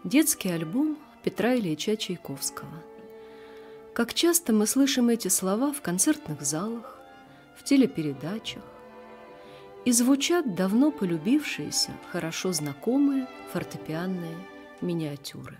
Детский альбом Петра Ильича Чайковского. Как часто мы слышим эти слова в концертных залах, в телепередачах, и звучат давно полюбившиеся, хорошо знакомые фортепианные миниатюры.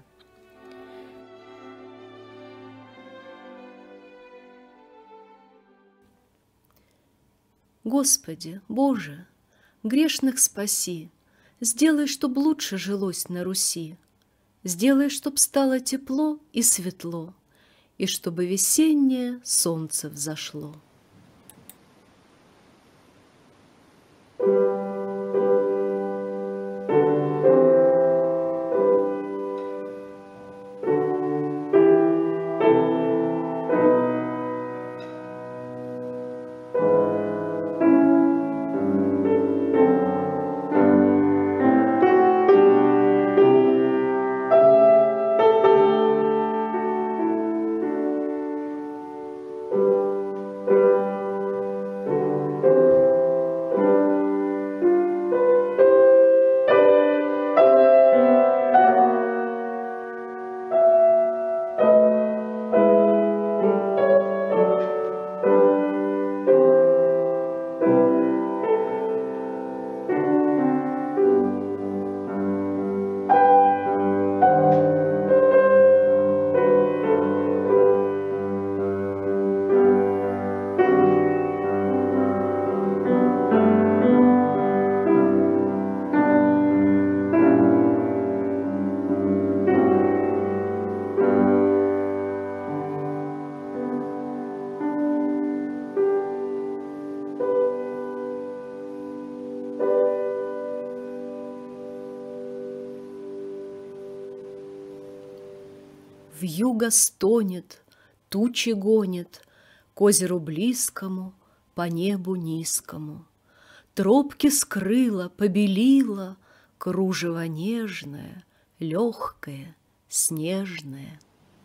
Господи, Боже, грешных спаси, сделай, чтоб лучше жилось на Руси, сделай, чтоб стало тепло и светло, и чтобы весеннее солнце взошло. Вьюга стонет, тучи гонит к озеру близкому, по небу низкому. Тропки скрыла, побелила кружево нежное, легкое, снежное.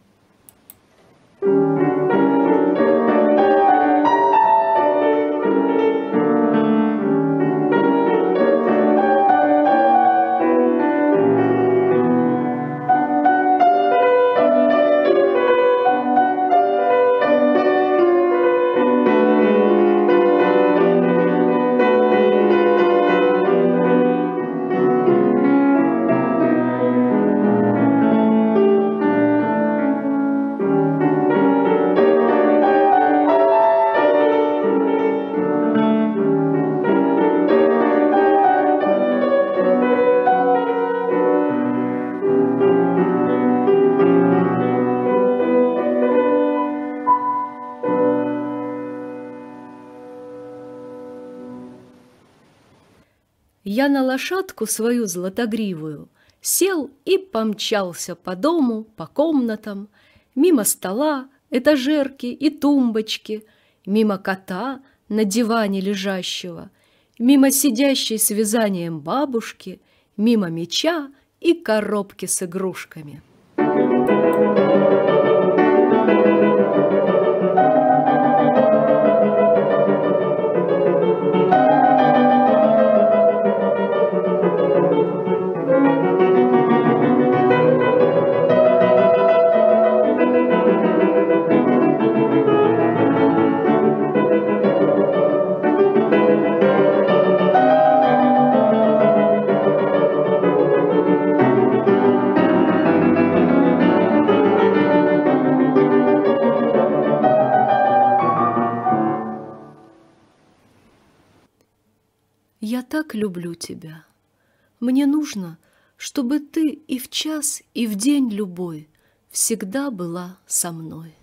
Я на лошадку свою златогривую сел и помчался по дому, по комнатам, мимо стола, этажерки и тумбочки, мимо кота на диване лежащего, мимо сидящей с вязанием бабушки, мимо меча и коробки с игрушками. Я так люблю тебя. Мне нужно, чтобы ты и в час, и в день любой всегда была со мной.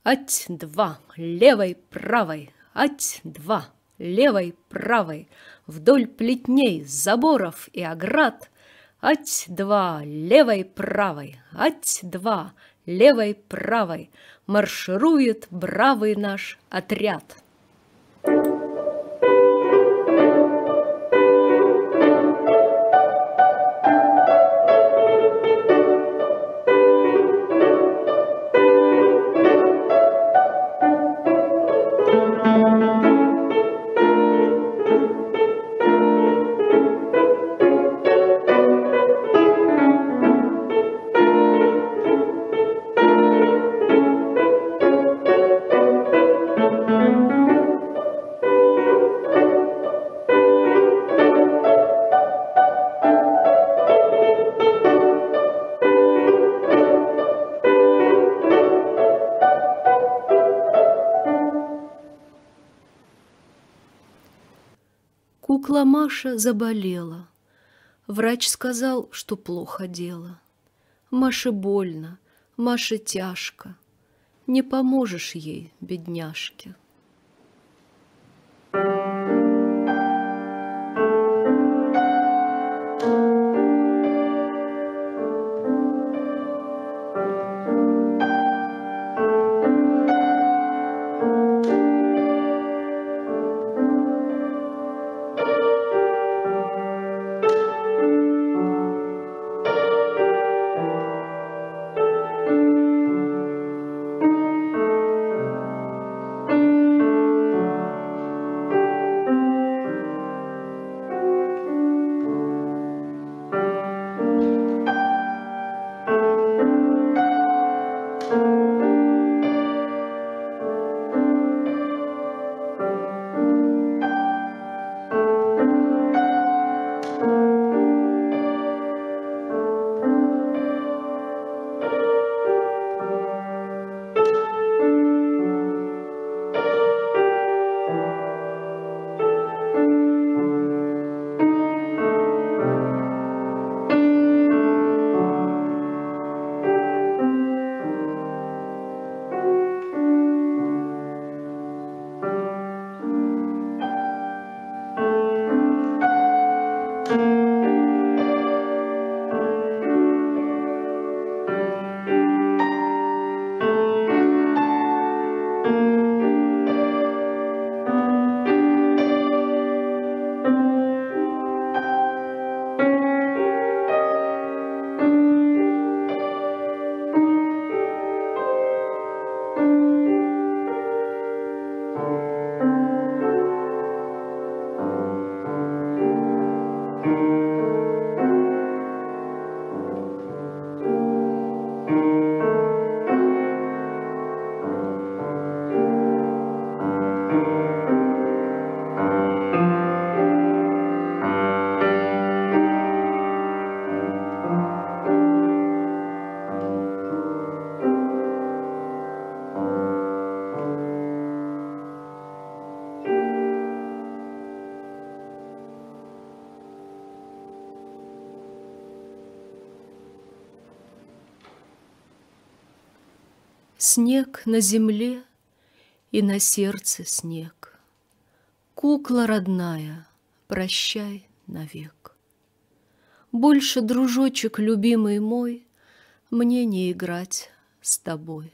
Ать-два, левой, правой, ать-два, левой, правой, вдоль плетней, заборов и оград. Ать-два, левой, правой, ать-два, левой, правой, марширует бравый наш отряд. Кукла Маша заболела. Врач сказал, что плохо дело. Маше больно, Маше тяжко. Не поможешь ей, бедняжке. Снег на земле и на сердце снег. Кукла родная, прощай навек. Больше, дружочек любимый мой, мне не играть с тобой.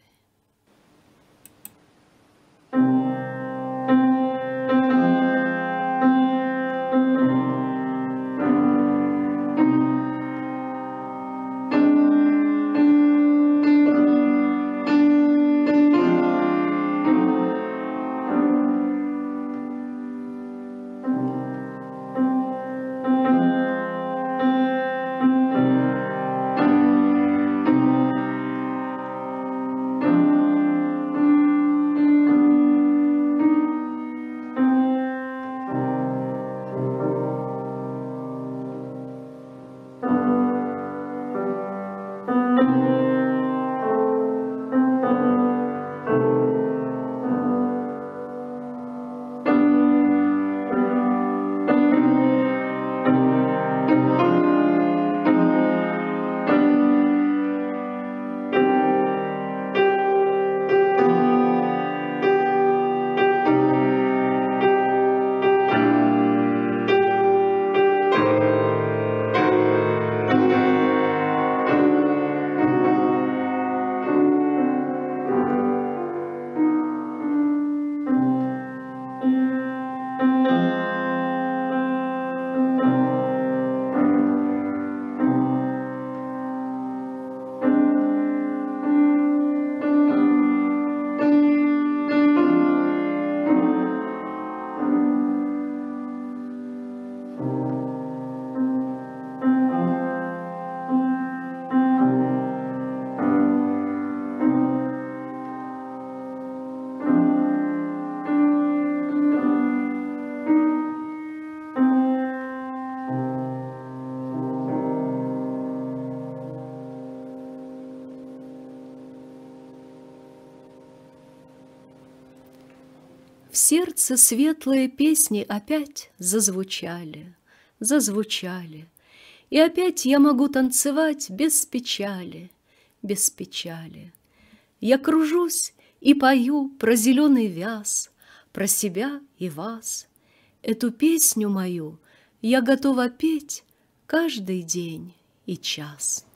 В сердце светлые песни опять зазвучали, зазвучали, и опять я могу танцевать без печали, без печали. Я кружусь и пою про зеленый вяз, про себя и вас. Эту песню мою я готова петь каждый день и час.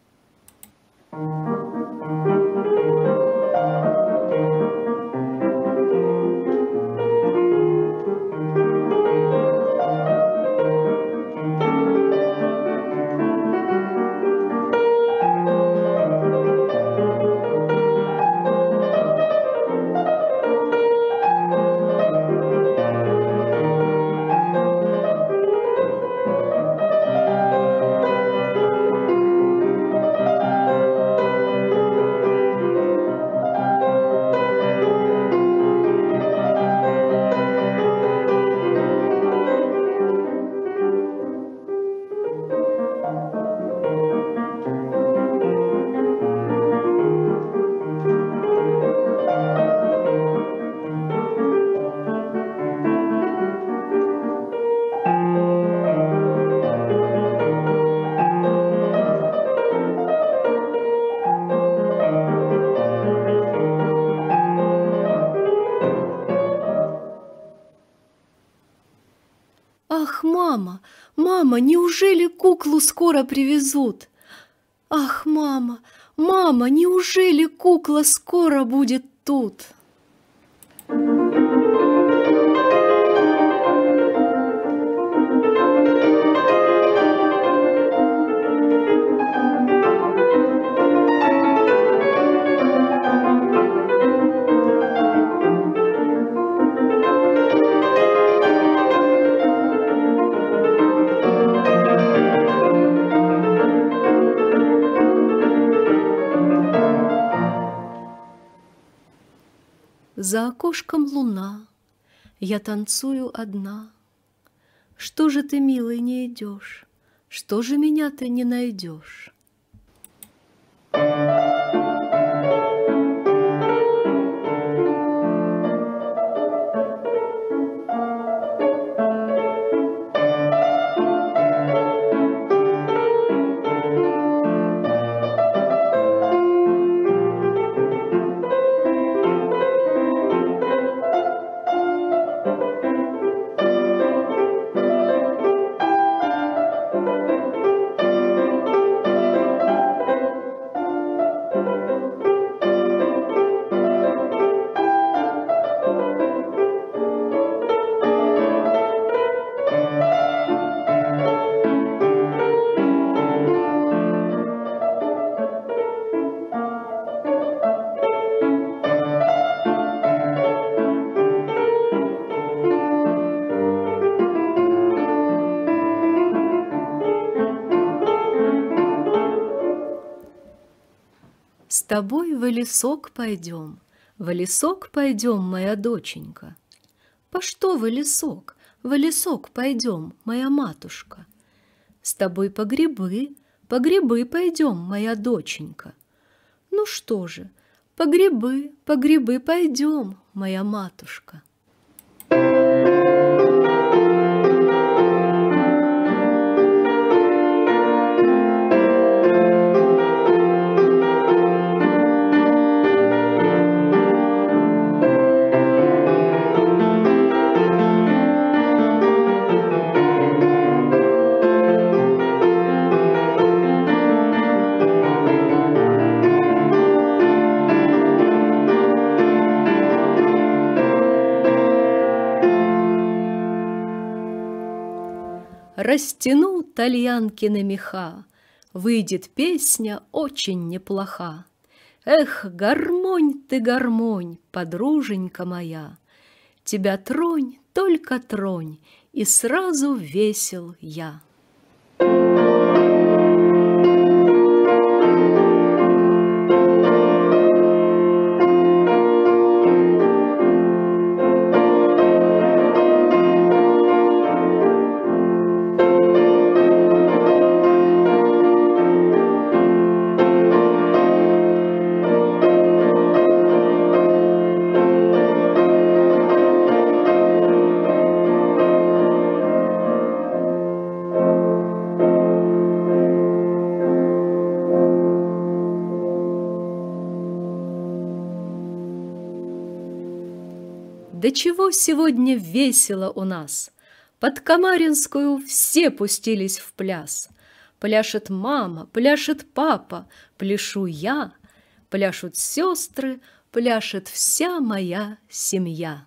Ах, мама, мама, неужели куклу скоро привезут? Ах, мама, мама, неужели кукла скоро будет тут? За окошком луна, я танцую одна. Что же ты, милый, не идешь? Что же меня ты не найдешь? С тобой в лесок пойдем, в лесок пойдем, моя доченька. По что в лесок пойдем, моя матушка? С тобой по грибы пойдем, моя доченька. Ну что же, по грибы пойдем, моя матушка. Растяну тальянкины меха, выйдет песня очень неплоха. Эх, гармонь ты, гармонь, подруженька моя, тебя тронь, только тронь, и сразу весел я. Да чего сегодня весело у нас! Под Камаринскую все пустились в пляс. Пляшет мама, пляшет папа, пляшу я, пляшут сестры, пляшет вся моя семья.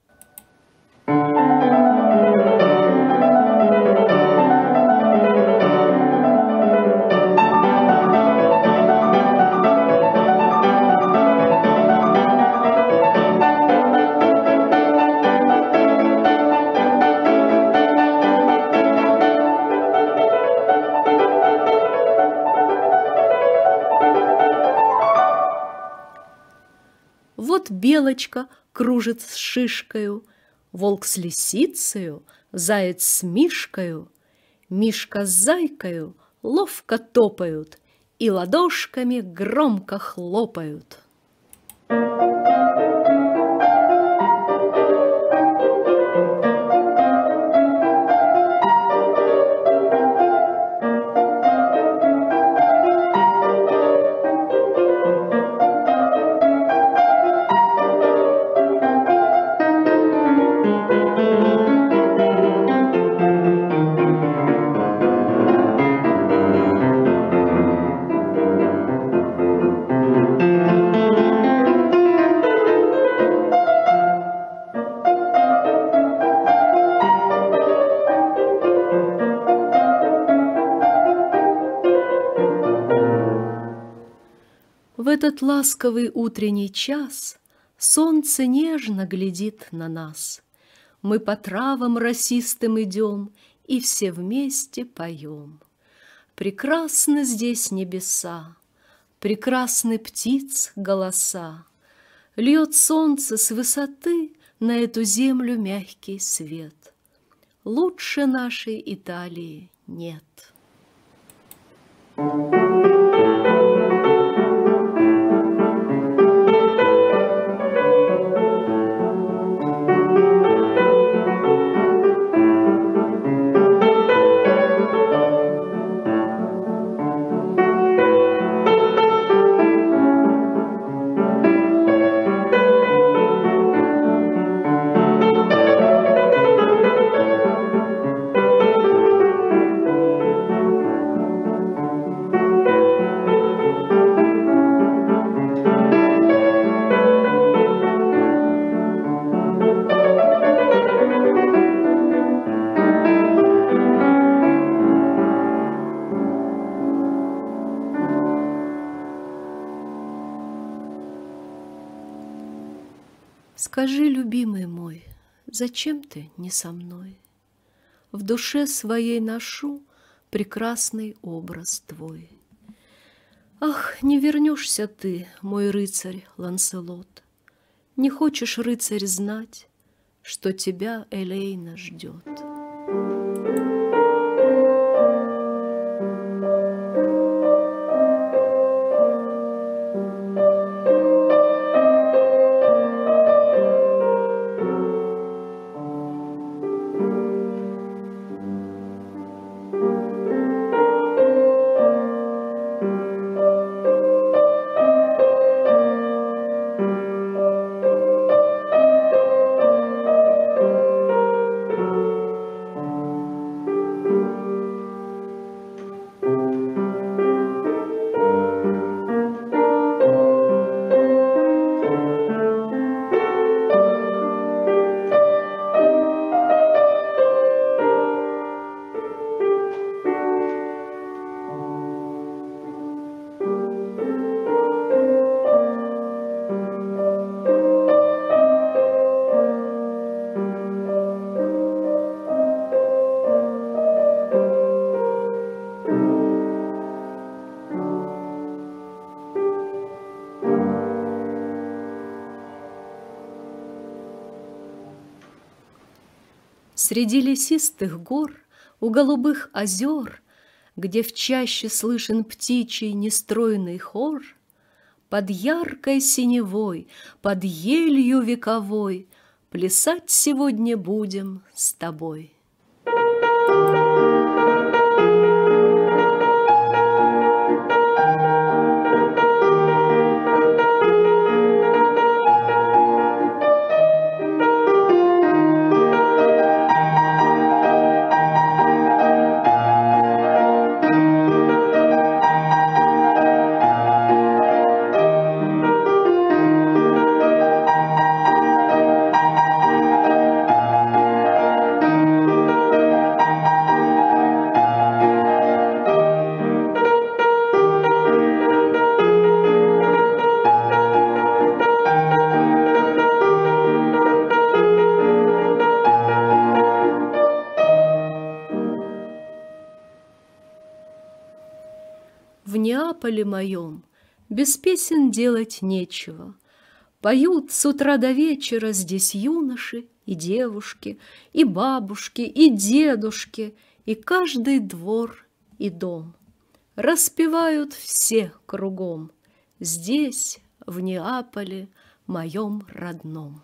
Вот белочка кружит с шишкою, волк с лисицею, заяц с мишкою, мишка с зайкою ловко топают и ладошками громко хлопают. В этот ласковый утренний час солнце нежно глядит на нас. Мы по травам росистым идем и все вместе поем. Прекрасны здесь небеса, прекрасны птиц голоса. Льет солнце с высоты на эту землю мягкий свет. Лучше нашей Италии нет. Скажи, любимый мой, зачем ты не со мной? В душе своей ношу прекрасный образ твой. Ах, не вернешься ты, мой рыцарь Ланселот, не хочешь, рыцарь, знать, что тебя Элейна ждет. Среди лесистых гор, у голубых озер, где в чаще слышен птичий нестройный хор, под яркой синевой, под елью вековой плясать сегодня будем с тобой. Неаполе моем без песен делать нечего. Поют с утра до вечера здесь юноши и девушки, и бабушки, и дедушки, и каждый двор и дом. Распевают все кругом здесь, в Неаполе моем родном.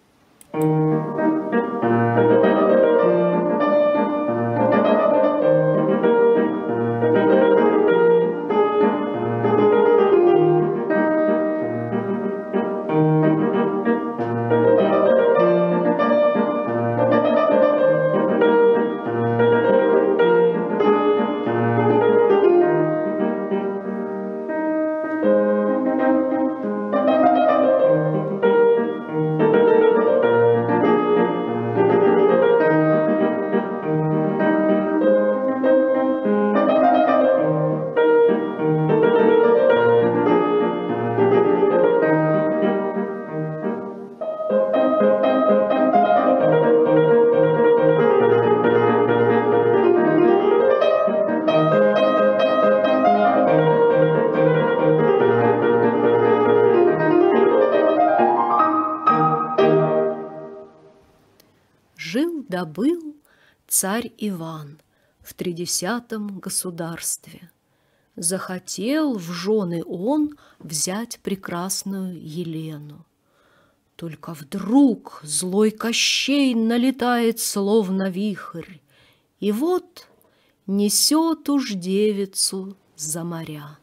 Да был царь Иван в 30 государстве. Захотел в жены он взять прекрасную Елену. Только вдруг злой Кощей налетает, словно вихрь, и вот несет уж девицу за моря.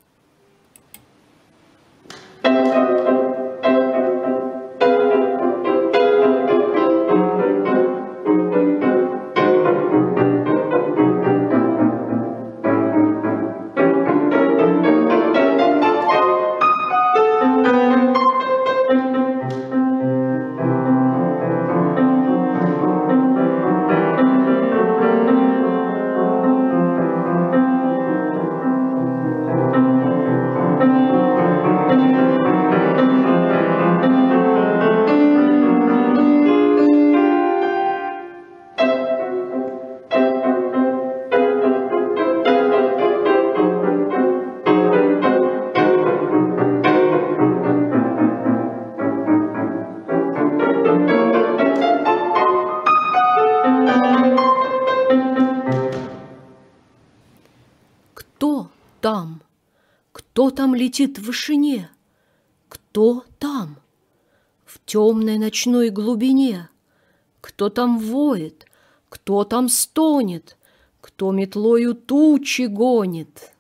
Там? Кто там летит в вышине? Кто там? В темной ночной глубине? Кто там воет? Кто там стонет? Кто метлою тучи гонит?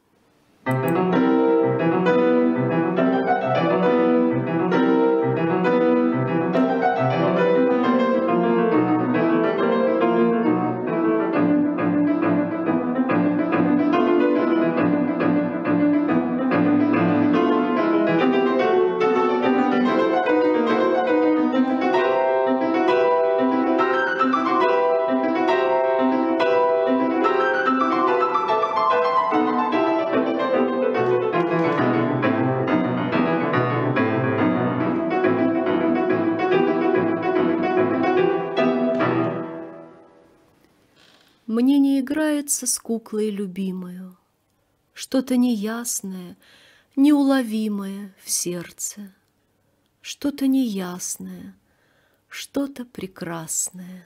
Мне не играется с куклой любимою, что-то неясное, неуловимое в сердце, что-то неясное, что-то прекрасное.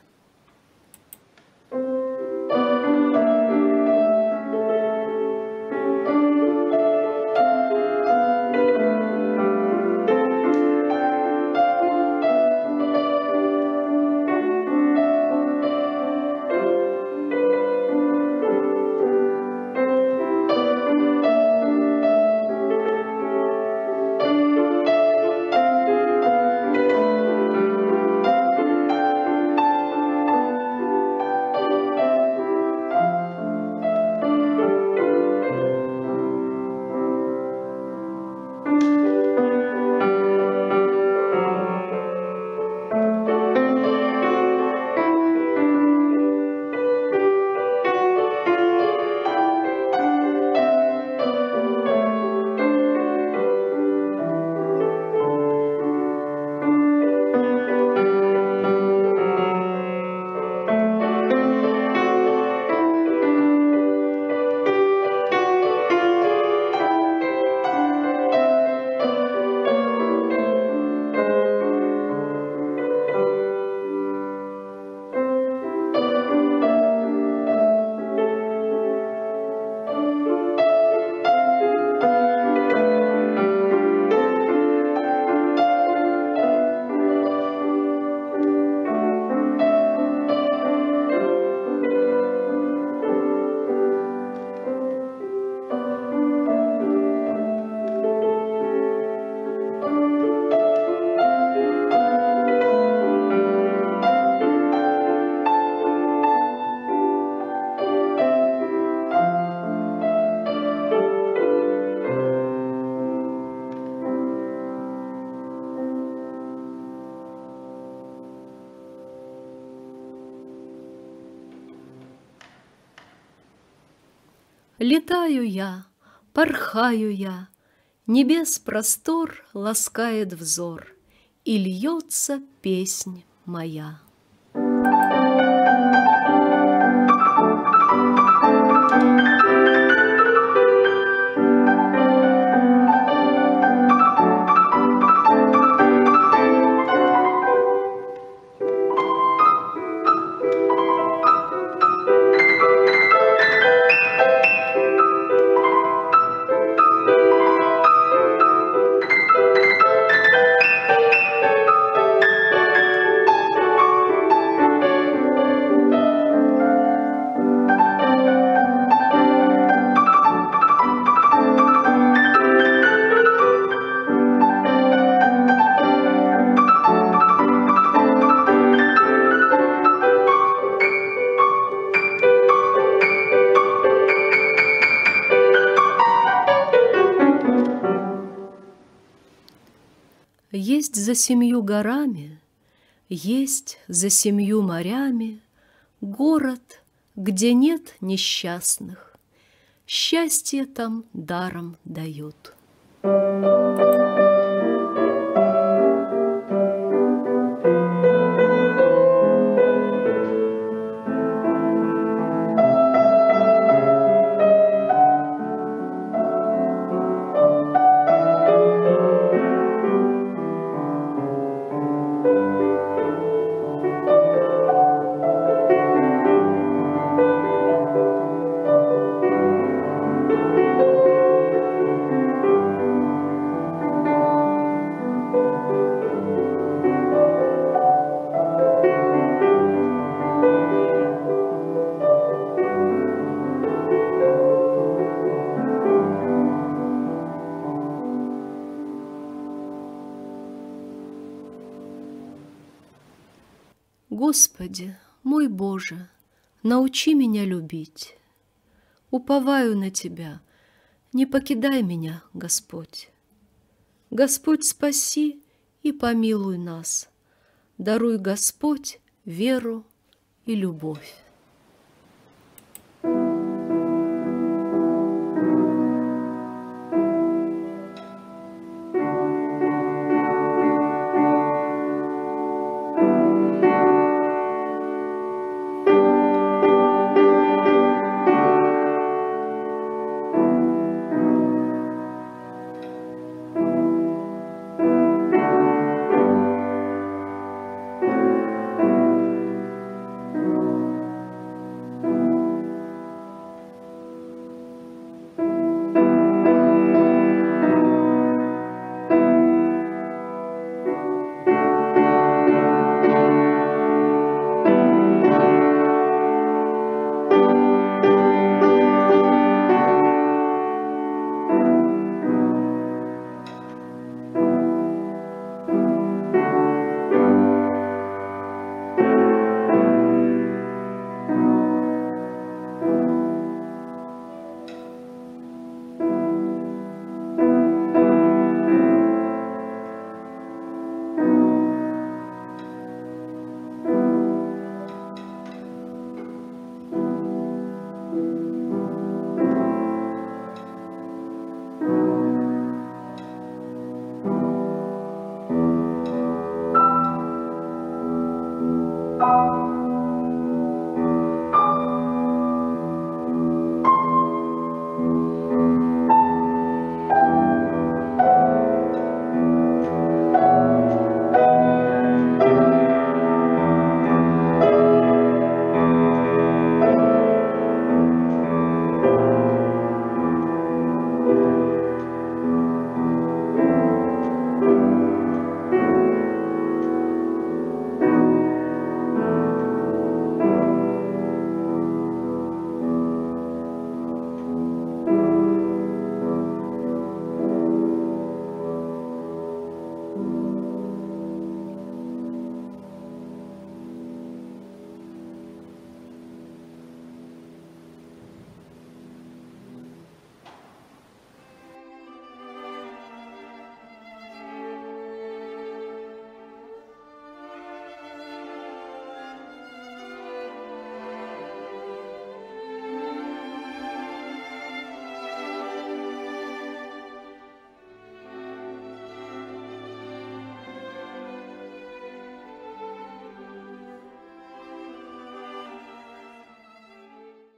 Летаю я, порхаю я, небес простор ласкает взор, и льется песнь моя. Есть за 7 горами, есть за 7 морями город, где нет несчастных, счастье там даром дают. Господи, мой Боже, научи меня любить. Уповаю на Тебя, не покидай меня, Господь. Господь, спаси и помилуй нас. Даруй, Господь, веру и любовь.